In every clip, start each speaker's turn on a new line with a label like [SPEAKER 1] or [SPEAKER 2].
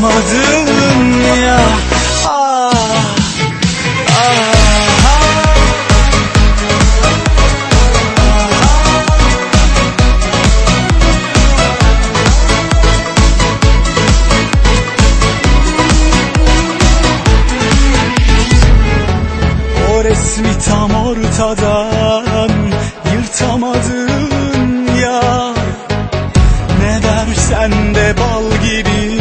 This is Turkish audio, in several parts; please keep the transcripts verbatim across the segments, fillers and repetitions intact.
[SPEAKER 1] unutamadın ya. Ah, ah. Resmi tam ortadan yırtamadın ya. Ne dersen de bal gibi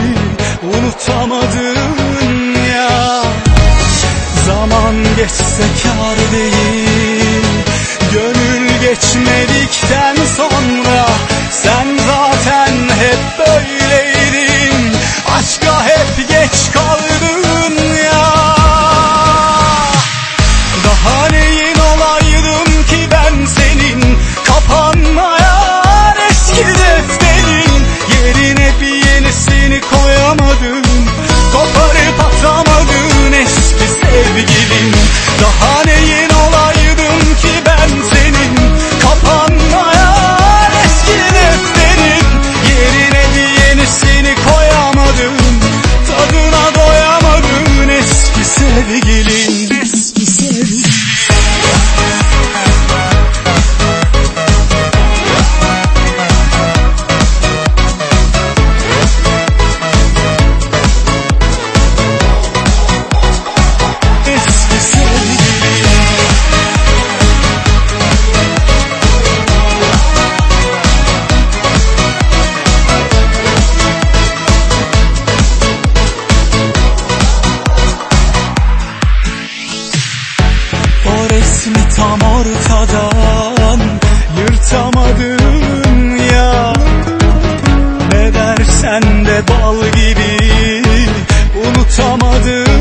[SPEAKER 1] unutamadın ya. Zaman geçse kâr değil, gönül geçmedikten sonra. Sen zaten hep böyleydin, aşka hep geç kaldın ya. Daha neyin olaydım ki ben senin, kapanmayan eski defterin. Yerine bir yenisini koyamadın, koparıp atamadın eski sevgilin. Daha neyin olaydım ki ben senin, kapanmayan eski defterin. Yerine bir yenisini koyamadın, tadına doyamadın eski sevgilin. Eski sevgilin. Resmi tam ortadan yırtamadın ya. Ne dersen de bal gibi unutamadın